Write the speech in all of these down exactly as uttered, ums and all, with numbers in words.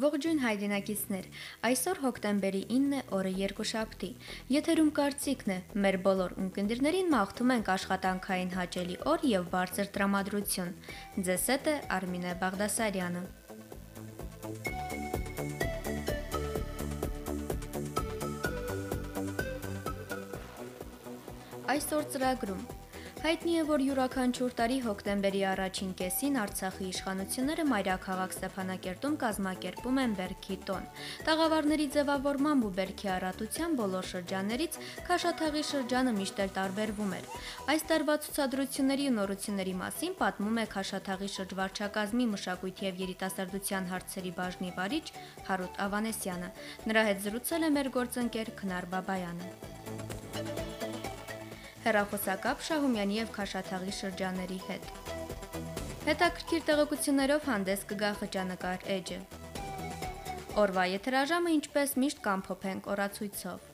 Ողջույն հայրենակիցներ, այսօր հոկտեմբերի ինն է, օրը երկուշաբթի, եթերում կարծիքն է, մեր բոլոր ունկնդիրներին մաղթում ենք աշխատանքային հաճելի օր և բարձր տրամադրություն, ձեզ հետ է Արմինե Բաղդասարյանը։ Այսօր ծրագրում Հայտնի է, որ յուրաքանչյուր տարի հոկտեմբերի առաջին կեսին Արցախի իշխանությունները մայրաքաղաք Ստեփանակերտում կազմակերպում են բերքի տոն։ Տաղավարների ձևավորմամբ ու բերքի առատության բոլոր շրջաններից Քաշաթաղի շրջանը միշտ էլ տարբերվում էր։ Այս տարվա ցուցադրությունների ու նորությունների մասին պատմում է Քաշաթաղի շրջվարչակազմի մշակույթի և երիտասարդության հարցերի բաժնի վարիչ Հարութ Ավանեսյանը։ Նրա հետ զրուցել է մեր գործընկեր Քնար Բաբայանը։ Հեռախոսակապ Շահումյանի և Քաշաթաղի շրջանների հետ։ Հետաքրքիր տեղեկություններով հանդես կգա խճանկար էջը։ Օրվա եթերաժամը ինչպես միշտ կամփոփենք օրացույցով։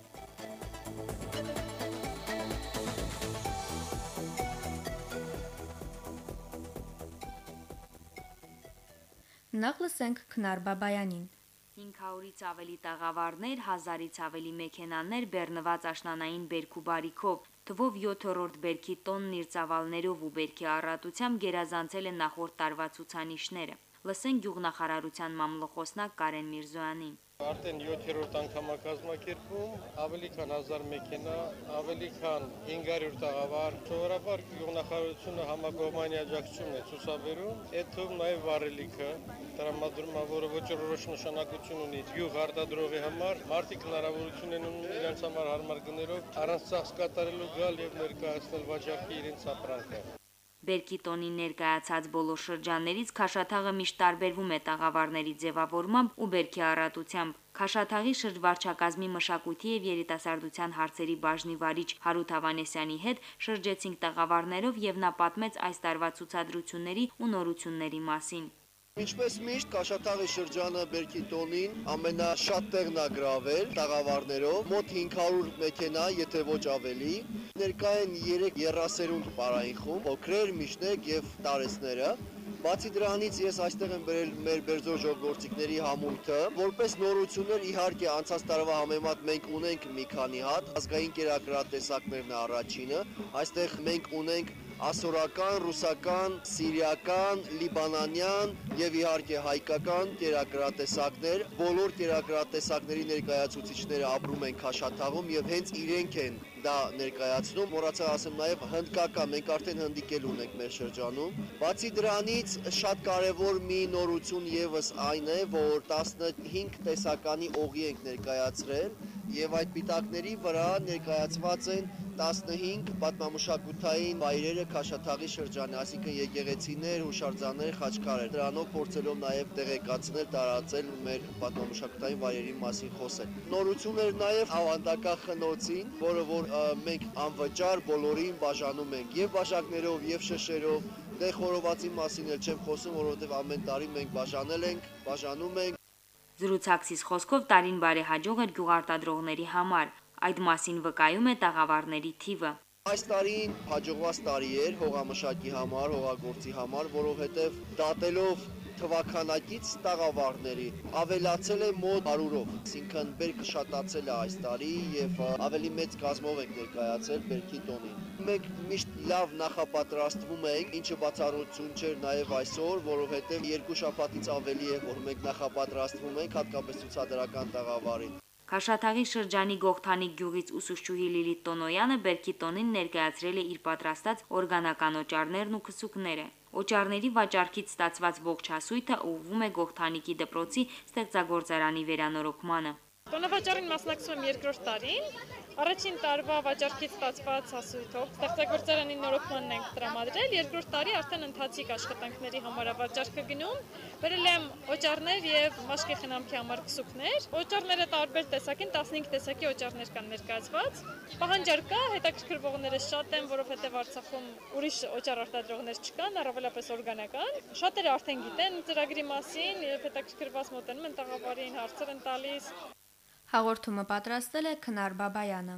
Նախ լսենք Քնար Բաբայանին։ հինգ հարյուրից ավելի տաղավարներ, հազարից ավելի մեքենաներ, բեռնված աշնանային բերքու բարիքով, թվով յոթերորդ բերքի տոնն իր ծավալներով ու բերքի առատությամբ գերազանցել են նախորդ տարվա ցուցանիշները։ Լսենք գյուղնախարարության մամլոխոսնակ Կարեն Միրզոյանին։ Արդեն յոթերորդ անգամ կազմակերպում, ավելի քան հազար մեքենա, ավելի քան հինգ հարյուր տաղավար, սովորաբար գյուղնախարարությունը համակողմանի աջակցություն է ցուցաբերում, այդ թվում նաև վառելիքը, տրամադրումը, որը ոչռորոշ նշանակություն ունի գյուղ արտադրողի համար, մարդիկ հնարավորություն են ունենում իրենց համար հարմար գներով առանց ծախս կատարելու գալ եւ ներկայացնել վաճառքի իրենց ապրանքը։ Բերքի տոնին ներկայացած բոլոր շրջաններից Քաշաթաղը միշտ տարբերվում է տաղավարների ձևավորմամբ ու բերքի առատությամբ։ Քաշաթաղի շրջվարչակազմի մշակույթի և երիտասարդության հարցերի բաժնի վարիչ Հարութ Ավանեսյանի հետ շրջեցինք տաղավարներով և նա պատմեց այս տարվա ցուցադրությունների ու նորությունների մասին։ Ինչպես միշտ Քաշաթաղի շրջանը բերքի տոնին ամենաշատ տեղն է գրավել տաղավարներով, մոտ հինգ հարյուր մեքենա, եթե ոչ ավելի։ Ներկա են երեք եռասերունդ պարային խումբ, փոքրեր, միջնեկ եւ տարեցները։ Բացի դրանից ես այստեղ եմ բերել մեր բերձոր ժողովրդիկների համույթը, որպես նորություններ իհարկե անցած տարվա համեմատ մենք ունենք մի քանի հատ, ազգային կերակրատեսակներն է առաջինը, այստեղ մենք ունենք ասորական, ռուսական, սիրիական, լիբանանյան եւ իհարկե հայկական կերակրատեսակներ, բոլոր կերակրատեսակների ներկայացուցիչները ապրում են Քաշաթաղում եւ հենց իրենք են դա ներկայացնում, մոռացա ասեմ նաև հնդկական, մենք արդեն հնդիկել ունենք մեր շրջանում։ Բացի դրանից շատ կարևոր մի նորություն եւս այն է, որ տասնհինգ տեսականի օղի ենք ներկայացրել եւ այդ պիտակների վրա ներկայացված են տասնհինգ պատմամշակութային վայրերը Քաշաթաղի շրջանի, այսինքն եկեղեցիներ, հուշարձաններ, խաչքարեր։ Դրանով փորձելով նաև տեղեկացնել, տարածել մեր պատմամշակութային վայրերի մասին խոսել։ Նորություններ նաև ավանդական խնոցին, որը որ մենք անվճար բոլորին բաժանում ենք եւ բաժակներով եւ շշերով։ Դե խորովածի մասին էլ չեմ խոսում, որովհետեւ ամեն տարի մենք բաժանել ենք, բաժանում ենք։ Զրուցակցից խոսքով տարին բարեհաջող էր գյուղարտադրողների համար։ Այդ մասին վկայում է տաղավարների թիվը։ Այս տարին հաջողված տարի էր հողամշակի համար, հողագործի համար, որովհետև դատելով թվականակից տաղավարների ավելացել է մոտ հարյուրով, այսինքն բերքը շատացել է այս տարի եւ ավելի մեծ կազմով ենք ներկայացել բերքի տոնին։ Մենք միշտ լավ նախապատրաստվում ենք, ինչը բացառություն չէր նաեւ այսօր, որովհետեւ երկու շաբաթից ավելի է, որ մենք նախապատրաստվում ենք հատկապես ցուցադրական տաղավարին։ Քաշաթաղի շրջանի Գողթանիկ գյուղից ուսուցչուհի Լիլիթ Տոնոյանը բերքի տոնին ներկայացրել է իր պատրաստած օրգանական օճառներն ու քսուկները։ Օճառների վաճառքից ստացված ողջ հասույթը ուղղվում է Գողթանիկի դպրոցի ստեղծագործարանի վերանորոգմանը։ Տոնավաճառին մասնակցում եմ երկրորդ տարին։ Առաջին տարվա վաճառքից ստացված հասույթով ստեղծագործարանի նորոգմանն ենք տրամադրել, երկրորդ տարի արդեն ընթացիկ աշխատանքների համար վաճառքը գնում։ Բերել եմ օճառներ եւ մաշկի խնամքի համար քսուկներ։ Օճառները տարբեր տեսակին, տասնհինգ տեսակի օճառներ կան ներկայացված։ Պահանջար կա, հետաքրքրվողները շատ են, որովհետեւ Արցախում ուրիշ օճառ արտադրողներ չկան, առավելապես օրգանական։ Շատերը արդեն գիտեն ծրագրի մասին եւ հետաքրքրված մոտենում են տաղավարին, հարցեր են տալիս։ Հաղորդումը պատրաստել է Քնար Բաբայանը։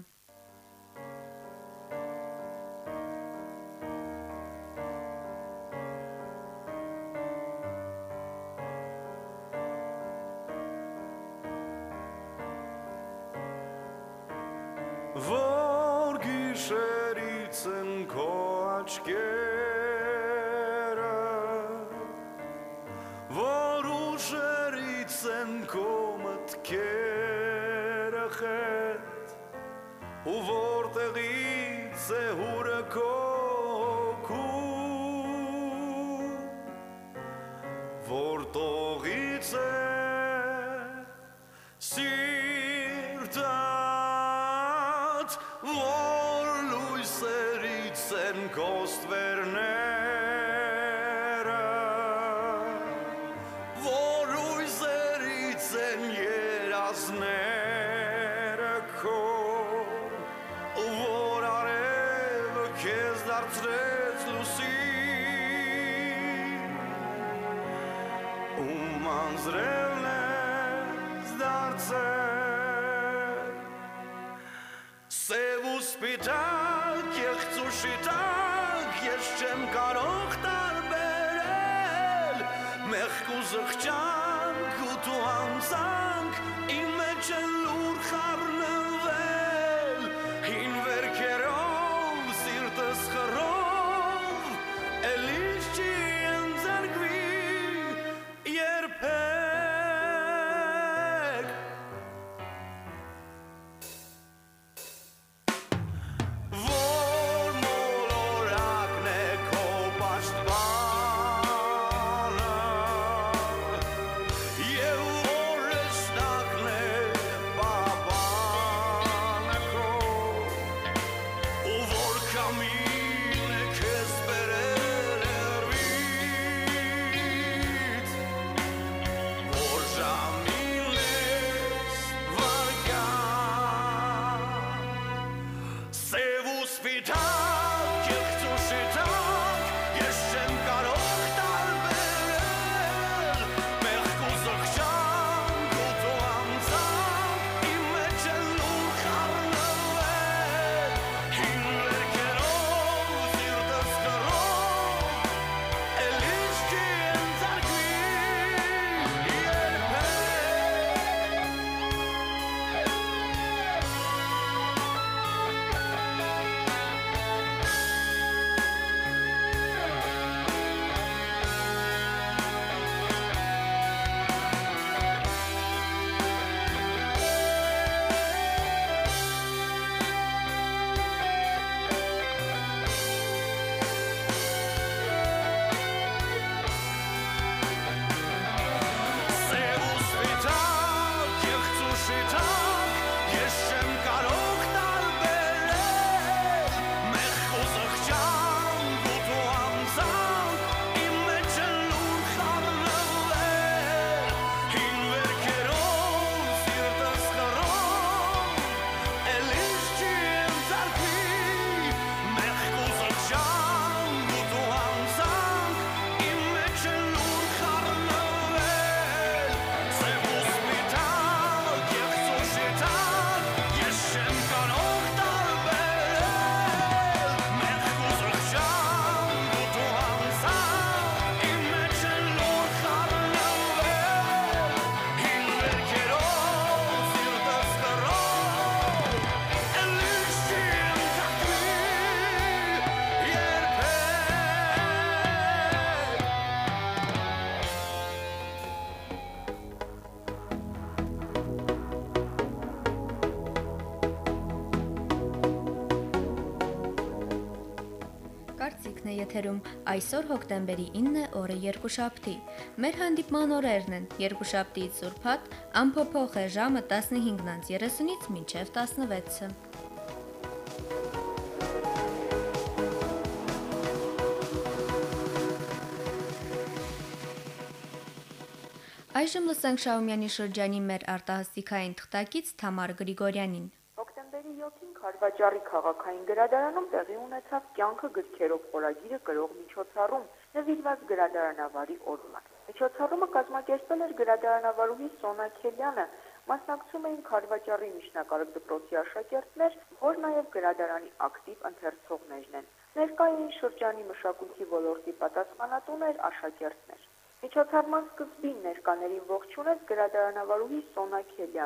ուշերից են քո աչքերը, որ ուշերից են քո մտքերը խետ, ու որտեղից է հուրը քո հոգու, որ տողից է սիրտդ, որ լույսերից են քո ստվերները, որ լույսերից են երազները քո, որ արևը քեզ դարձրեց լուսին, ում անձրևն ես դարձել, սև ու սպիտակ, կեղծ ու շիտակ, ես չեմ կարող տարբերել, մեղք ու զղջանք ու դու անձանք, իմ մեջ են լուր խառնվել, հին վերքերով, սիրտս խռով, էլիս չի ընձարգվի երբեք, որ մոլորակն է քո պաշտպանը, և որ հրեշտակն է պահպանը քո, ու որ քամին է քեզ բերել հեռվից, որ ժամին ես վարկան, սև ու սպիտակ, կեղծ ու շիտակ, ես չեմ կարող տարբերել, մեղք ու զղջանք ու դու անձանք, իմ մեջ են լուր խառնվել, հին վերքերով, սիրտս խռով, էլիս չի ընձարգվի երբեք. Սև ու սպիտակ, կեղծ ու շիտակ, ես չեմ կարող տարբերել, մեղք ու զղջանք ու դու անձանք, իմ մեջ են լուր խառնվել, հին վերքերով, սիրտս խռով, էլիս չի ընձարգվի, մեղք ու զղջանք ու դու անձանք, իմ մեջ են լուր խառնվել, սև ու սպիտակ, կեղծ ու շիտակ, ես չեմ կարող տարբերել, մեղք ու զղջանք ու դու անձանք, իմ մեջ են լուր խառնվել, հին վերքերով, սիրտս խռով, էլիս չի ընձարգվի երբեք. Կարծիքն է եթերում այսօր հոկտեմբերի ինը օրը երկուշաբթի։ Մեր հանդիպման օրերն են երկուշաբթիից ուրբաթ, ամփոփող է ժամը տասնհինգն անց երեսունից մինչև տասնվեցը։ Այժմ լսենք Շահումյանի շրջանի մեր արտահասթիկային թղթակից Թամար Գրիգորյանին։ Հոկտեմբերի յոթին Քարվաճառի քաղաքային գրադարանում տեղի ունեցավ կյանքը գրքերով խորագիրը կրող միջոցառում, նվիրված գրադարանավարի օրվան։ Միջոցառումը կազմակերպել էր գրադարանավարուհի Սոնա Քելյանը, մասնակցում էին Քարվաճառի միջնակարգ դպրոցի աշակերտներ, որ նաև գրադարանի ակտիվ ընթերցողներն են։ Ներկա էին շրջանի մշակույթի ոլորտի պատասխանատուներ, աշակերտներ։ Միջոցառման սկզբին ներկաներին ողջունեց գրադարանավարուհի Սոնա Քելյանը։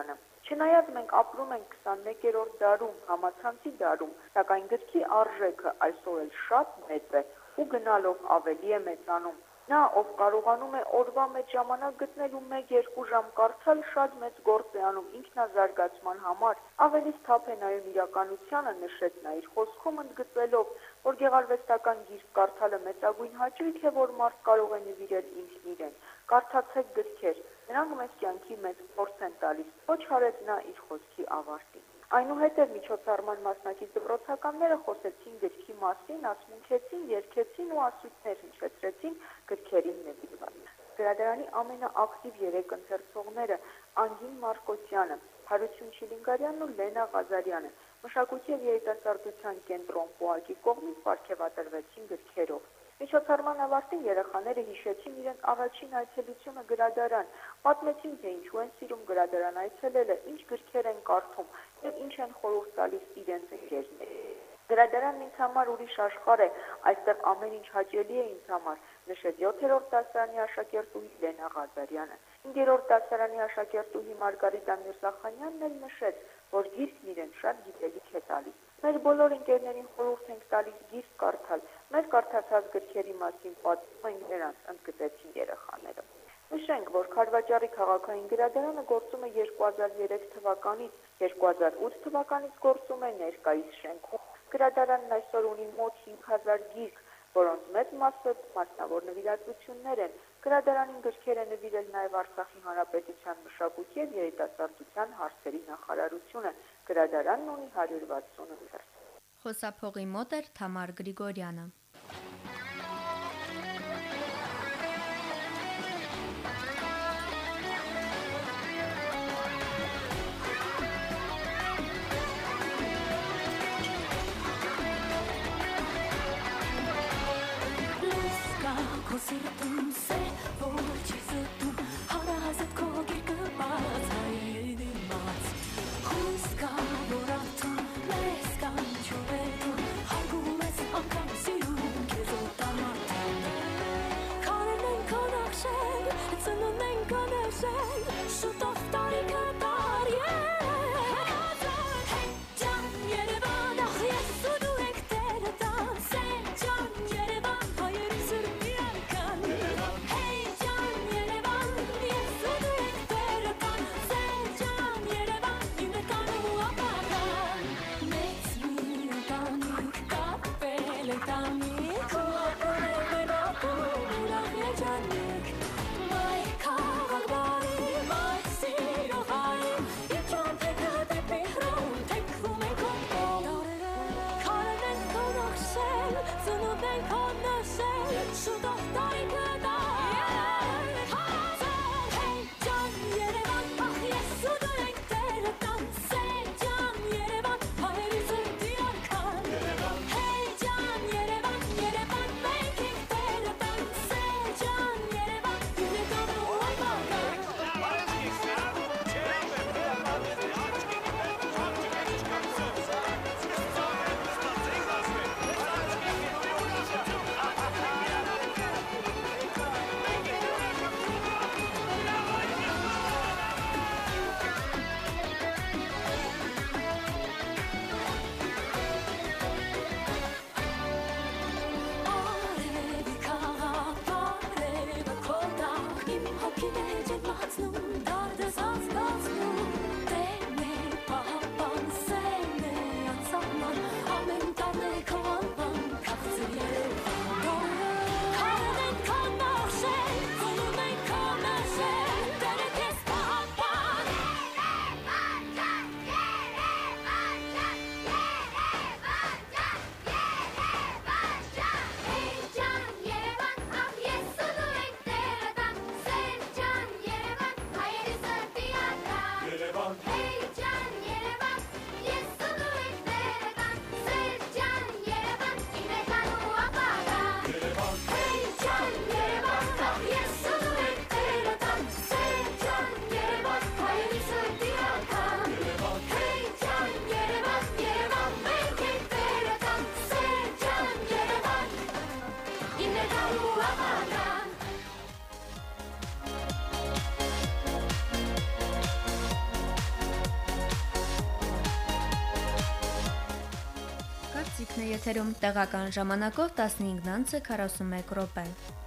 Չնայած մենք ապրում ենք քսաներկերորդ դարում, համացանցի դարում, սակայն գրքի արժեքը այսօր էլ շատ մեծ է ու գնալով ավելի է մեծանում։ Նա, ով կարողանում է օրվա մեջ ժամանակ գտնել ու մեկ-երկու ժամ կարդալ, շատ մեծ գործ է անում ինքնազարգացման համար։ Ավելի սթափ է նայում իրականությանը, նշեց նա իր խոսքում ընդգծելով, որ գեղարվեստական գիրք կարդալը մեծագույն հաճույք է, որ մարդ կարող է նվիրել ինքն իրեն։ Կարդացեք գրքեր, նրանք մեզ կյանքի մեծ փորձ են տալիս, ոչ հարեց նա իր խոսքի ավարտին։ Այնուհետև միջոցառման մասնակից դպրոցականները խոսեցին գրքի մասին, ասմունքեցին, երգեցին ու ասույթներ հնչեցրեցին գրքերին նվիրված։ Գրադարանի ամենաակտիվ երեք ընթերցողները Անգին Մարկոսյանը, Հարություն Չիլինգարյանն ու Լենա Ղազարյանը մշակույթի և երիտասարդության կենտրոն ՊՈԱԿ-ի կողմից պարգևատրվեցին գրքերով։ Միջոցառման ավարտին երեխաները հիշեցին իրենց առաջին այցելությունը գրադարան, պատմեցին, թե ինչու են սիրում գրադարան այցելելը, ինչ գրքեր են կարդում և ինչ են խորհուրդ տալիս իրենց ընկերներին։ Գրադարանն ինձ համար ուրիշ աշխարհ է, այստեղ ամեն ինչ հաճելի է ինձ համար, նշեց յոթերորդ դասարանի աշակերտուհի Լենա Ղազարյանը։ հինգերորդ դասարանի աշակերտուհի Մարգարիտա Միրզախանյանն էլ նշեց, որ գիրքն իրեն շատ գիտելիք է տալիս։ Մեր բոլոր ընկերներին խորհուրդ ենք տալիս գիրք կարդալ, մեր կարդացած գրքերի մասին պատմում ենք նրանց, ընդգծեցին երեխաները։ Նշենք, որ Քարվաճառի քաղաքային գրադարանը գործում է երկու հազար երեք թվականից, երկու հազար ութ թվականից գործում է ներկայիս շենքում։ Գրադարանն այսօր ունի մոտ հինգ հազար գիրք, որոնց մեծ մասը մասնավոր նվիրատվություններ են։ Գրադարանին գրքեր է նվիրել նաև Արցախի Հանրապետության մշակույթի և երիտասարդության հարցերի նախարարությունը։ Գրադարանն ունի հարյուր վաթսուն ընթերց։ Խոսափողի մոտ էր Թամար Գրիգորյանը։ Սիրտում սեր, որ չի զտում, հարազատ քո գիրկը բաց հայերի դիմաց, հույս կա, որ ատում, մեզ կանչում է դու, հարգում ես անգամ սիրում քեզ օտամարտում, քարերն են քո նախշել, ծնուն են քո ներշել, շուտով տարիքը տարի է, հեյ ջան Երևան, ախ ես ու դու եք տերը տանցել, ջան Երևան, հայերի սրմի My թողարկումն է եթերում տեղական ժամանակով տասնհինգ քառասունմեկ րոպե։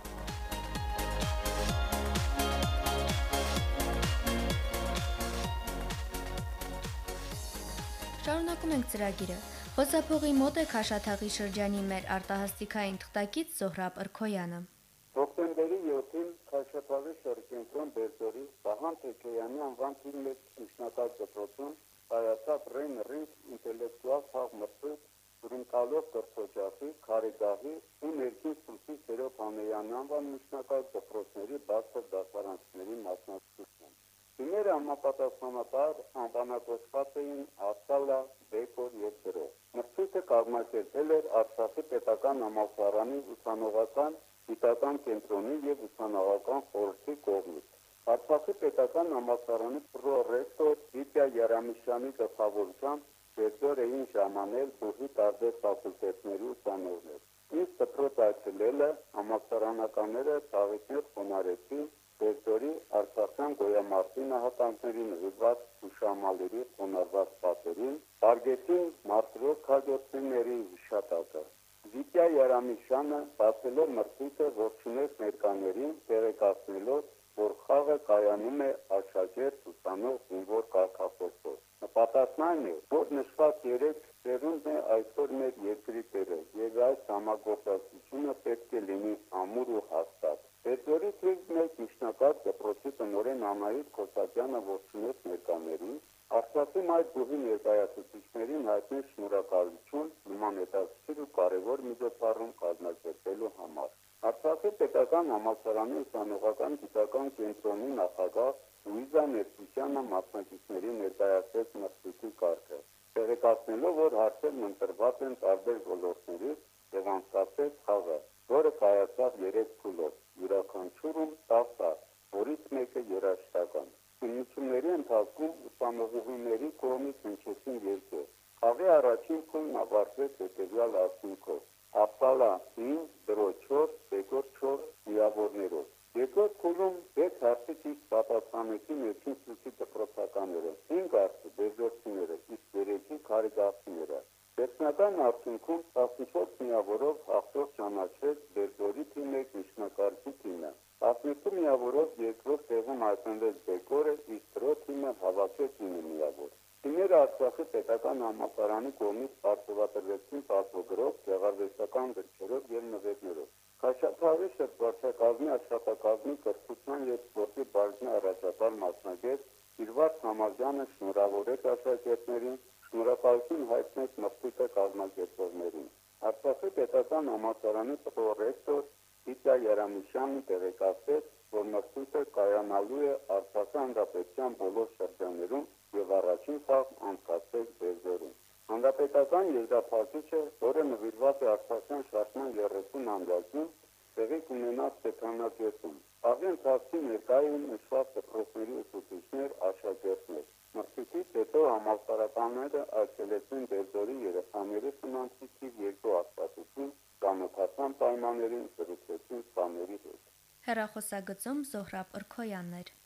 Շարունակում ենք ծրագիրը։ Խոսափողի մոտ է Քաշաթաղի շրջանի մեր արտահասթիկային թղթակից Զոհրաբ Ըրքոյանը։ Հոկտեմբերի յոթին Քաշաթաղի շրջենտրոն Բերձորի Վահան Թեքեյանի անվան թիմի միջնակարգ դպրոցում կայացավ Ռեն Ռինգ ինտելեկտուալ խաղմրցույթ Ուրինկալով կրթօջախի, Քարիգահի ու ներքին սուսի Սերով Հանեյանի անվան միջնակարգ դպրոցների բարձր դասարանցիների մասնակցությամբ։ Թիմերը համապատասխանաբար անվանակոչված էին Ասալա, Բեկոր և Գրող։ Մրցույթը կազմակերպել էր Արցախի պետական համալսարանի ուսանողական գիտական կենտրոնի և ուսանողական խորհրդի կողմից։ Արցախի պետական համալսարանի պրոռեկտոր Վիտյա Երամիշյանի գլխավորությամբ Բերձոր էին ժամանել բուհի տարբեր ֆակուլտետների ուսանողներ։ Իսկ դպրոց այցելելը համալսարանականները ծաղիկներ խոնարհեցին Բերձորի արցախյան գոյամարտի նահատակների նվիրված հուշամալերի խոնարհված պատերին, հարգեցին մարտիրոս քաջորդիների հիշատակը։ Վիտյա Երամիշյանը բացելով մրցույթը ողջունեց ներկաներին, տեղեկացնելով, որ խաղը կայանում է աշակերտ ուսանող զինվոր կարգախոսով։ Նպատակն այն է, որ նշված երեք ծերունդն է այսօր մեր երկրի տերը, եւ այս համագործակցությունը պետք է լինի ամուր ու հաստատ։ Բերձորի թիվ մեկ միջնակարգ դպրոցի տնօրեն Անահիտ Քոսակյանը ողջունեց ներկաներին, Արցախի մայր բուհի ներկայացուցիչներին հայտնեց շնորհակալություն նման հետաքրքիր ու կարևոր միջոցառում կազմակերպելու համար։ Արցախի պետական համալսարանի ուսանողական գիտական կենտրոնի նախագահ Լուիզա Ներսիսյանը մասնակիցների ներկայացրեց մրցույթի կարգը, տեղեկացնելով, որ հարցերն ընտրված են տարբեր ոլորտներից եւ անցկացեց խաղը, որը կայացավ երեք փուլով, յուրաքանչյուրում տասը տարր, որից մեկը երաժշտական։ Քննությունների ընթացքում ուսանողուհիների կողմից հնչեցին երգեր։ Խաղի առաջին փուլն ավարտվեց հետևյալ արդյունքով. Ասալա հինգ, Դրո չորս, Բեկոր չորս միավորներով։ Երկրորդ փուլում վեց հարցի ճիշտ պատասխանեցին ներքին սուսի դպրոցականները, հինգ հարցի բերձորցիները, իսկ երեքի քարիգահցիները։ Վերջնական արդյունքում տասնչորս միավորով հաղթող ճանաչվեց Բերձորի թիմ մեկ միջնակարգի թիմը։ տասնութ միավորով երկրորդ տեղում հայտնվեց Բեկորը, իսկ Դրո թիմը հավաքեց ինը միավոր։ Թիմերը Արցախի պետական համալսարանի կողմից պարգևատրվեցին պատվոգրով, գեղարվեստական գրքերով և նվերներով։ Քաշաթաղի շրջվարչակազմի աշխատակազմի կրթության և սպորտի բաժնի առաջատար մասնագետ Սիրված Համազյանը շնորհավորեց աշակերտներին, շնորհակալություն հայտնեց մրցույթը կազմակերպողներին։ Արցախի պետական համալսարանի պրոռեկտոր Վիտյա Երամիշյանը տեղեկացրեց, որ մրցույթը կայանալու է Արցախի հանրապետության բոլոր շրջաններում և առաջին խաղ անցկացվեց Բերձորում։ Հանրապետական եզրափակիչը, որը նվիրված է Արցախյան շարժման երեսուն-ամյակին, տեղի կունենա Ստեփանակերտում։ Խաղի ընթացքի ներկա էին նշված դպրոցների ուսուցիչներ, աշակերտներ։ Մրցույթից հետո համալսարանականները այցելեցին Բերձորի երեխաների ֆինանսի թիվ երկու հաստատություն, ծանոթացան պայմաններին, զրուցեցին սաների հետ։ Հեռախոսագծում Զոհրաբ Ըրքոյանն էր։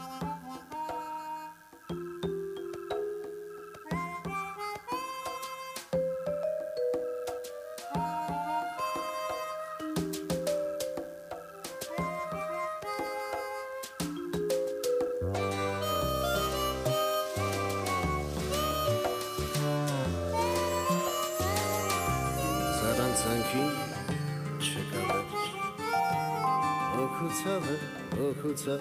Օգուծա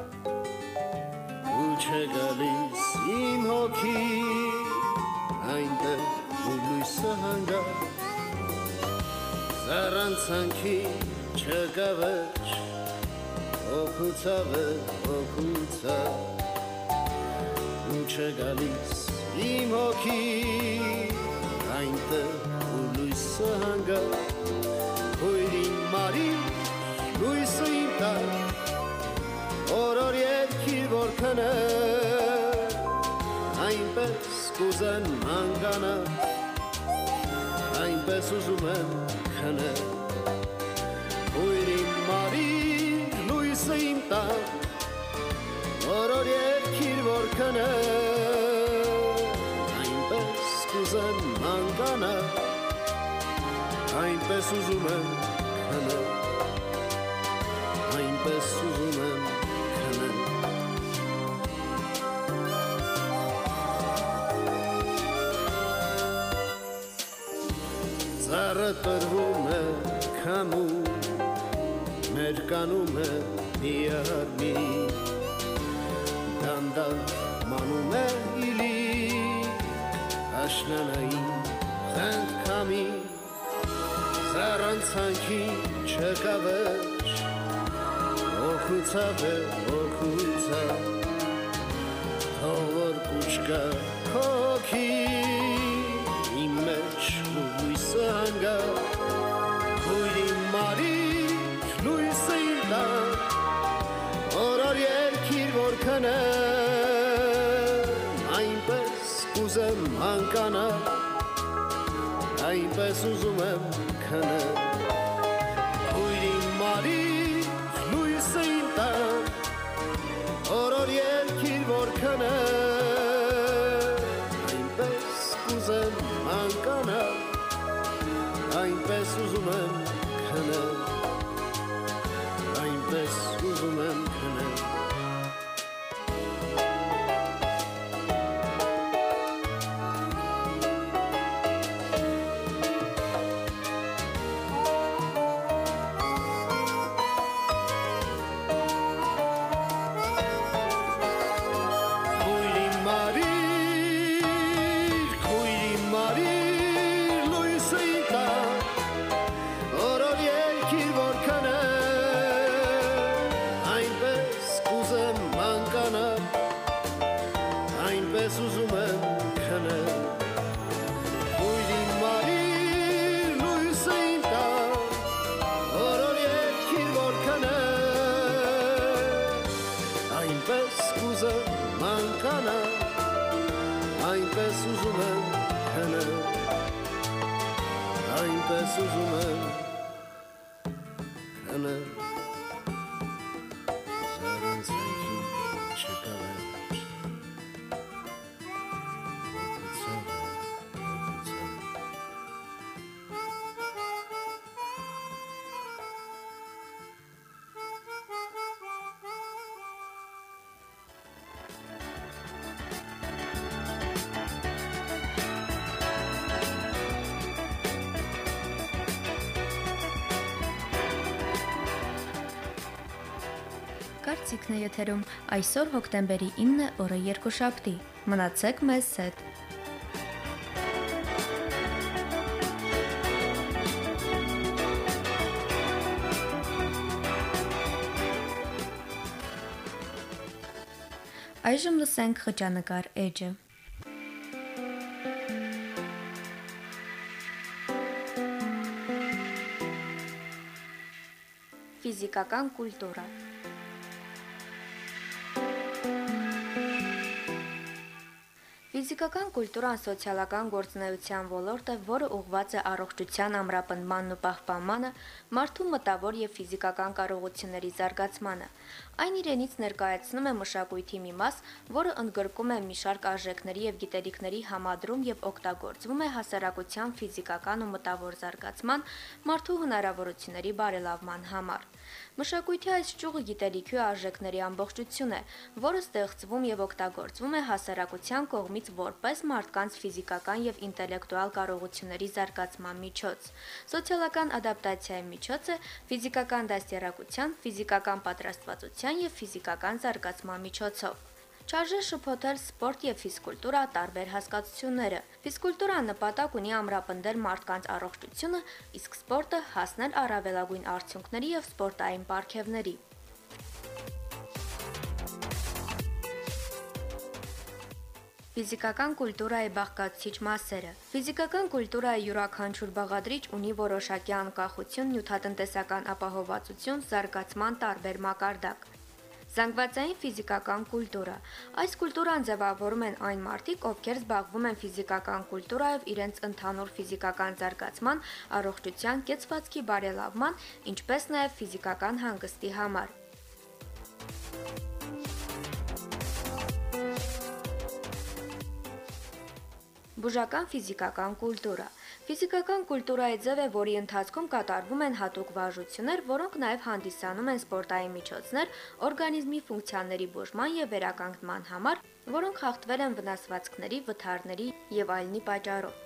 ու չգալիս իմ հոգի այնտեղ ու լույսը հանգա զարանցանքի չգավեջ օգուծա օգուծա ու չգալիս իմ հոգի այնտեղ ու լույսը հանգա հույրին մարի լույսը իմ տար Օրոր երկի որ քնը այնպես կուզեն մանգանա այնպես ուզում են քնը Հույրին մարի լույսը իմ տար Օրոր երկի որ քնը այնպես կուզեն մանգանա այնպես ուզում եմ քնել, այնպես ուզում եմ քնել։ Ծառը տրվում է քամու, մեր կանում է միարմի, դանդաղ մանում է իլի, աշնանային խենթ քամի, զառանցանքի չկա վերջ, օգուծավ է օգուծավ, թող որ կուչ կա հոգի, իմ մեջ լույսը հանգա, հույրի մարիր լույսը իմ տան, օրոր երկիր որ քնեմ, այնպես կուզեմ անկանալ, այնպես ուզում եմ քնել, հույրի մարիր լույսը իմ տան, օրոր երկիր որ քնեմ, այնպես կուզեմ անկանալ, այնպես ուզում եմ քնել, այնպես ուզում եմ քնել։ Այնպես ուզում եմ քնել, հույրի մարիր լույսը իմ տան, օրոր երկիր որ քնել, այնպես կուզեմ անկանալ, այնպես ուզում եմ քնել, այնպես ուզում եմ քնել, զառանցանքի չկա վերջ, Կարծիքն է եթերում այսօր հոկտեմբերի ինը օրը երկուշաբթի։ Մնացեք մեզ հետ։ Այժմ լսենք խճանկար էջը։ Ֆիզիկական կուլտուրա։ Ֆիզիկական կուլտուրան սոցիալական գործունեության ոլորտ է, որը ուղղված է առողջության ամրապնդմանն ու պահպանմանը, մարդու մտավոր եւ ֆիզիկական կարողությունների զարգացմանը։ Այն իրենից ներկայացնում է մշակույթի մի մաս, որը ընդգրկում է մի շարք արժեքների եւ գիտելիքների համադրում եւ օգտագործվում է հասարակության ֆիզիկական ու մտավոր զարգացման, մարդու հնարավորությունների բարելավման համար։ Մշակույթի այս ճյուղը գիտելիքի ու արժեքների ամբողջություն է, որը ստեղծվում եւ օգտագործվում է հասարակության կողմից որպես մարդկանց ֆիզիկական եւ ինտելեկտուալ կարողությունների զարգացման միջոց։ Սոցիալական ադապտացիայի միջոց է ֆիզիկական դաստիարակության, ֆիզիկական պատրաստվածության եւ ֆիզիկական զարգացման միջոցով։ Չարժե շփոթել սպորտ եւ ֆիզկուլտուրա տարբեր հասկացությունները։ Ֆիզկուլտուրան նպատակ ունի ամրապնդել մարդկանց առողջությունը, իսկ սպորտը հասնել առավելագույն արդյունքների եւ սպորտային պարգևների։ Ֆիզիկական կուլտուրայի բաղկացուցիչ մասերը։ Ֆիզիկական կուլտուրայի յուրաքանչյուր բաղադրիչ ունի որոշակի անկախություն, նյութատնտեսական ապահովվածություն, զարգացման տարբեր մակարդակ։ Զանգվածային ֆիզիկական կուլտուրա։ Այս կուլտուրան ձևավորում են այն մարդիկ, ովքեր զբաղվում են ֆիզիկական կուլտուրայով իրենց ընդհանուր ֆիզիկական զարգացման, առողջության, կեցվածքի բարելավման, ինչպես նաև ֆիզիկական հանգստի համար։ Բուժական ֆիզիկական կուլտուրա։ Ֆիզիկական կուլտուրայի ձև է, որի ընթացքում կատարվում են հատուկ վարժություններ, որոնք նաև հանդիսանում են սպորտային միջոցներ օրգանիզմի ֆունկցիաների բուժման եւ վերականգնման համար, որոնք խախտվել են վնասվածքների, վթարների եւ այլնի պատճառով։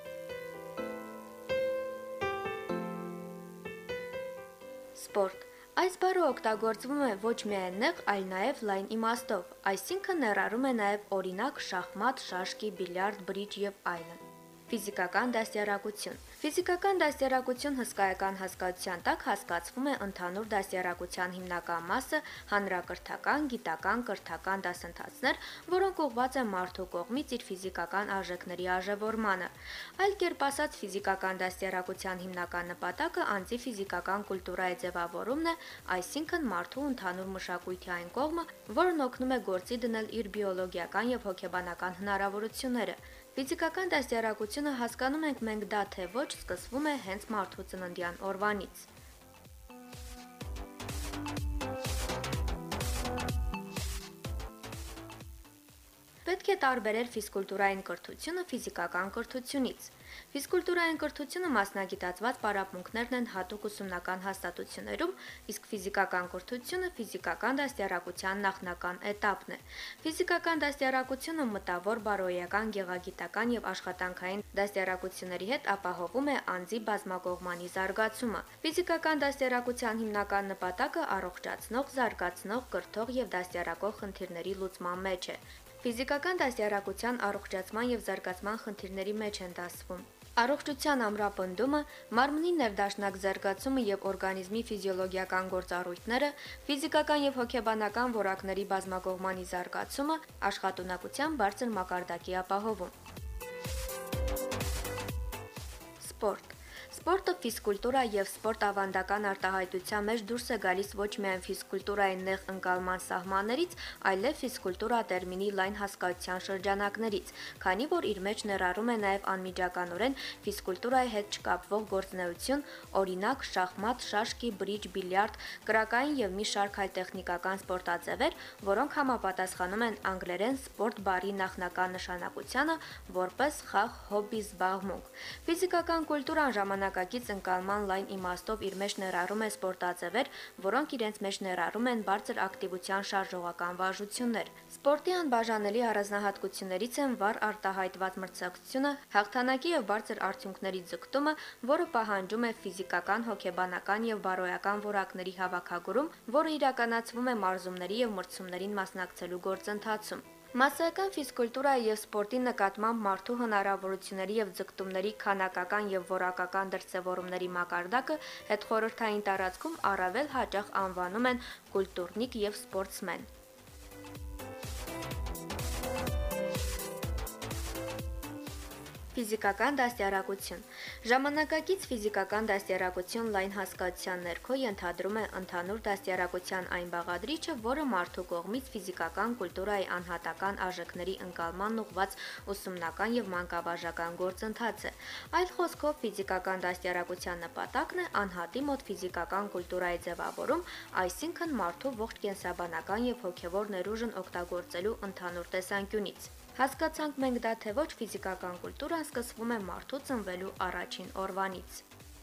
Սպորտ Այս բառը օգտագործվում է ոչ միայն նեղ, այլ նաև լայն իմաստով, այսինքն ներառում է նաև օրինակ շախմատ, շաշկի, բիլիարդ, բրիջ եւ այլն։ Ֆիզիկական դաստիարակություն Ֆիզիկական դաստիարակություն հսկայական հասկացության տակ հասկացվում է ընդհանուր դաստիարակության հիմնական մասը հանրակրթական, գիտական, կրթական դասընթացներ, որոնք ուղղված են մարդու կողմից իր ֆիզիկական արժեքների արժևորմանը։ Այլ կերպ ասած, ֆիզիկական դաստիարակության հիմնական նպատակը անձի ֆիզիկական կուլտուրայի ձևավորումն է, այսինքն մարդու ընդհանուր մշակույթի այն կողմը, որն օգնում է գործի դնել իր բիոլոգիական եւ հոգեբանական հնարավորությունները։ Ֆիզիկական դաստիարակությունը հասկանում ենք մենք դա թե ոչ սկսվում է հենց մարդու ծննդյան օրվանից։ Պետք է տարբերել ֆիզկուլտուրային կրթությունը ֆիզիկական կրթությունից։ Ֆիզկուլտուրային կրթությունը մասնագիտացված պարապմունքներն են հատուկ ուսումնական հաստատություններում, իսկ ֆիզիկական կրթությունը ֆիզիկական դաստիարակության նախնական էտապն է։ Ֆիզիկական դաստիարակությունը մտավոր, բարոյական, գեղագիտական եւ աշխատանքային դաստիարակությունների հետ ապահովում է անձի բազմակողմանի զարգացումը։ Ֆիզիկական դաստիարակության հիմնական նպատակը առողջացնող, զարգացնող, կրթող եւ դաստիարակող խնդիրների լուծման մեջ է։ Ֆիզիկական դաստիարակության առողջացման եւ զարգացման խնդիրների մեջ են դասվում առողջության ամրապնդումը, մարմնի ներդաշնակ զարգացումը եւ օրգանիզմի ֆիզիոլոգիական գործառույթները, ֆիզիկական եւ հոգեբանական որակների բազմակողմանի զարգացումը, աշխատունակության բարձր մակարդակի ապահովում։ Սպորտ Սպորտը ֆիզկուլտուրա եւ սպորտ ավանդական արտահայտության մեջ դուրս է գալիս ոչ միայն ֆիզկուլտուրայի նեղ ընկալման սահմաններից, այլև ֆիզկուլտուրա տերմինի լայն հասկացության շրջանակներից, քանի որ իր մեջ ներառում է նաեւ անմիջականորեն ֆիզկուլտուրայի հետ չկապվող գործունեություն, օրինակ շախմատ, շաշկի, բրիջ, բիլիարդ, կրակային եւ մի շարք այլ տեխնիկական սպորտաձևեր, որոնք համապատասխանում են անգլերեն սպորտ բառի նախնական նշանակությանը, որպես խաղ, հոբբի, զբաղմունք։ Ֆիզիկական կուլտուրան ժամանակակից ընկալման լայն իմաստով իր մեջ ներառում է սպորտաձևեր, որոնք իրենց մեջ ներառում են բարձր ակտիվության շարժողական վարժություններ։ Սպորտի անբաժանելի առանձնահատկություններից են վառ արտահայտված մրցակցությունը, հաղթանակի եւ բարձր արդյունքների ձգտումը, որը պահանջում է ֆիզիկական, հոգեբանական եւ բարոյական որակների հավաքագրում, որը իրականացվում է մարզումների եւ մրցումներին մասնակցելու գործընթացում։ Մասսայական ֆիզկուլտուրայի եւ սպորտի նկատմամբ մարդու հնարավորությունների եւ ձգտումների քանակական եւ որակական դրսեւորումների մակարդակը հետխորհրդային տարածքում առավել հաճախ անվանում են կուլտուրնիկ եւ սպորտսմեն։ Ֆիզիկական դաստիարակություն Ժամանակակից ֆիզիկական դաստիարակություն լայն հասկացության ներքո ենթադրում է ընդհանուր դաստիարակության այն բաղադրիչը, որը մարդու կողմից ֆիզիկական կուլտուրայի անհատական արժեքների ընկալման ուղղված ուսումնական եւ մանկավարժական գործընթաց է։ Այլ խոսքով, ֆիզիկական դաստիարակության նպատակն է անհատի մոտ ֆիզիկական կուլտուրայի ձևավորում, այսինքն մարդու ողջ կենսաբանական եւ հոգեվոր ներուժն օգտագործելու ընդհանուր տեսանկյունից։ Հասկացանք մենք դա թե ոչ ֆիզիկական կուլտուրան սկսվում է մարդու ծնվելու առաջին օրվանից։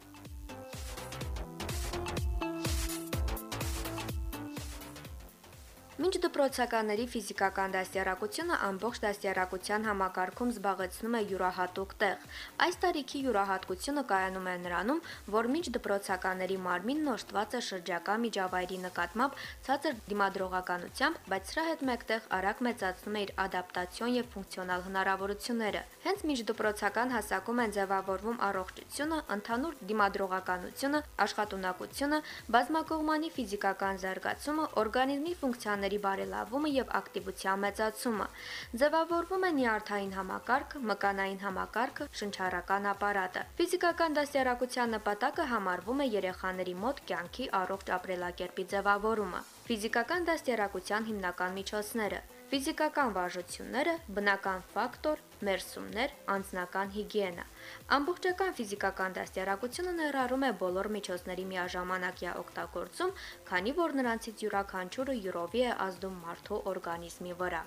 Մինչ դպրոցականների ֆիզիկական դաստիարակությունը ամբողջ դաստիարակության համակարգում զբաղեցնում է յուրահատուկ տեղ։ Այս տարիքի յուրահատկությունը կայանում է նրանում, որ մինչ դպրոցականների մարմինն օժտված է շրջակա միջավայրի նկատմամբ ցածր դիմադրողականությամբ, բայց սրա հետ մեկտեղ արագ մեծացնում է իր ադապտացիոն եւ ֆունկցիոնալ հնարավորությունները։ Հենց մինչ դպրոցական հասակում են ձևավորվում առողջությունը, ընդհանուր դիմադրողականությունը, աշխատունակությունը, բազմակողմանի ֆիզիկական զարգացումը, օրգանիզմի ֆունկցիաների բարելավումը եւ ակտիվության մեծացումը։ Ձևավորվում է նյարդային համակարգը, մկանային համակարգը, շնչառական ապարատը։ Ֆիզիկական դաստիարակության նպատակը համարվում է երեխաների մոտ կյանքի առողջ ապրելակերպի ձևավորումը։ Ֆիզիկական դաստիարակության հիմնական միջոցները՝ ֆիզիկական վարժությունները, բնական ֆակտոր, մերսումներ, անձնական հիգիենա։ Ամբողջական ֆիզիկական դաստիարակությունը ներառում է բոլոր միջոցների միաժամանակյա օգտագործում, քանի որ նրանցից յուրաքանչյուրը յուրովի է ազդում մարդու օրգանիզմի վրա։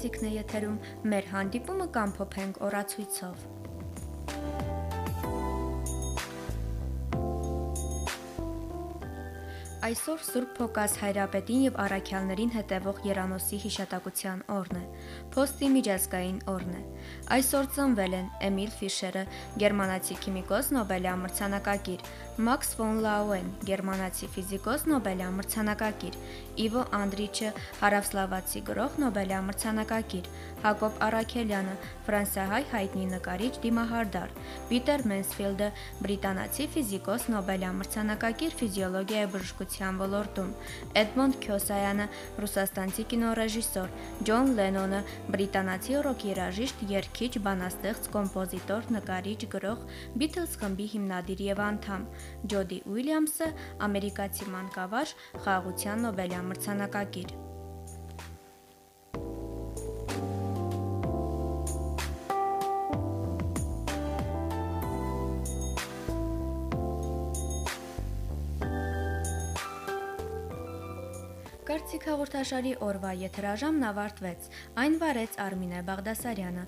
կարծիքն է եթերում, մեր հանդիպումը կամփոփենք օրացույցով։ Այսօր Սուրբ Փոկաս Հայրապետին եւ առաքյալներին հետևող Երանոսի հիշատակության օրն է։ Փոստի միջազգային օրն է։ Այսօր ծնվել են Էմիլ Ֆիշերը, գերմանացի քիմիկոս, Նոբելյան մրցանակակիր, Մաքս ֆոն Լաուեն, գերմանացի ֆիզիկոս, Նոբելյան մրցանակակիր, Իվո Անդրիչը, հարավսլավացի գրող, Նոբելյան մրցանակակիր, Հակոբ Առաքելյանը, ֆրանսիահայ հայտնի նկարիչ, դիմահարդար, Պիտեր Մենսֆիլդը, բրիտանացի ֆիզիկոս, Նոբելյան մրցանակակիր ֆիզիոլոգիայի բժշկության ոլորտում, Էդմոնդ Քյոսայանը, ռուսաստանցի կինոռեժիսոր, Ջոն Լենոնը, բրիտանացի ռոք երաժիշտ, երգիչ, բանաստեղծ, կոմպոզիտոր, նկարիչ, գրող, Beatles խմբի հիմնադիր եւ անդամ, Ջոդի Ուիլյամսը, ամերիկացի մանկավարժ, խաղաղության Նոբելյան մրցանակակիր։ Կարծիք հաղորդաշարի օրվա եթերաժամն ավարտվեց։ Այն վարեց Արմինե Բաղդասարյանը,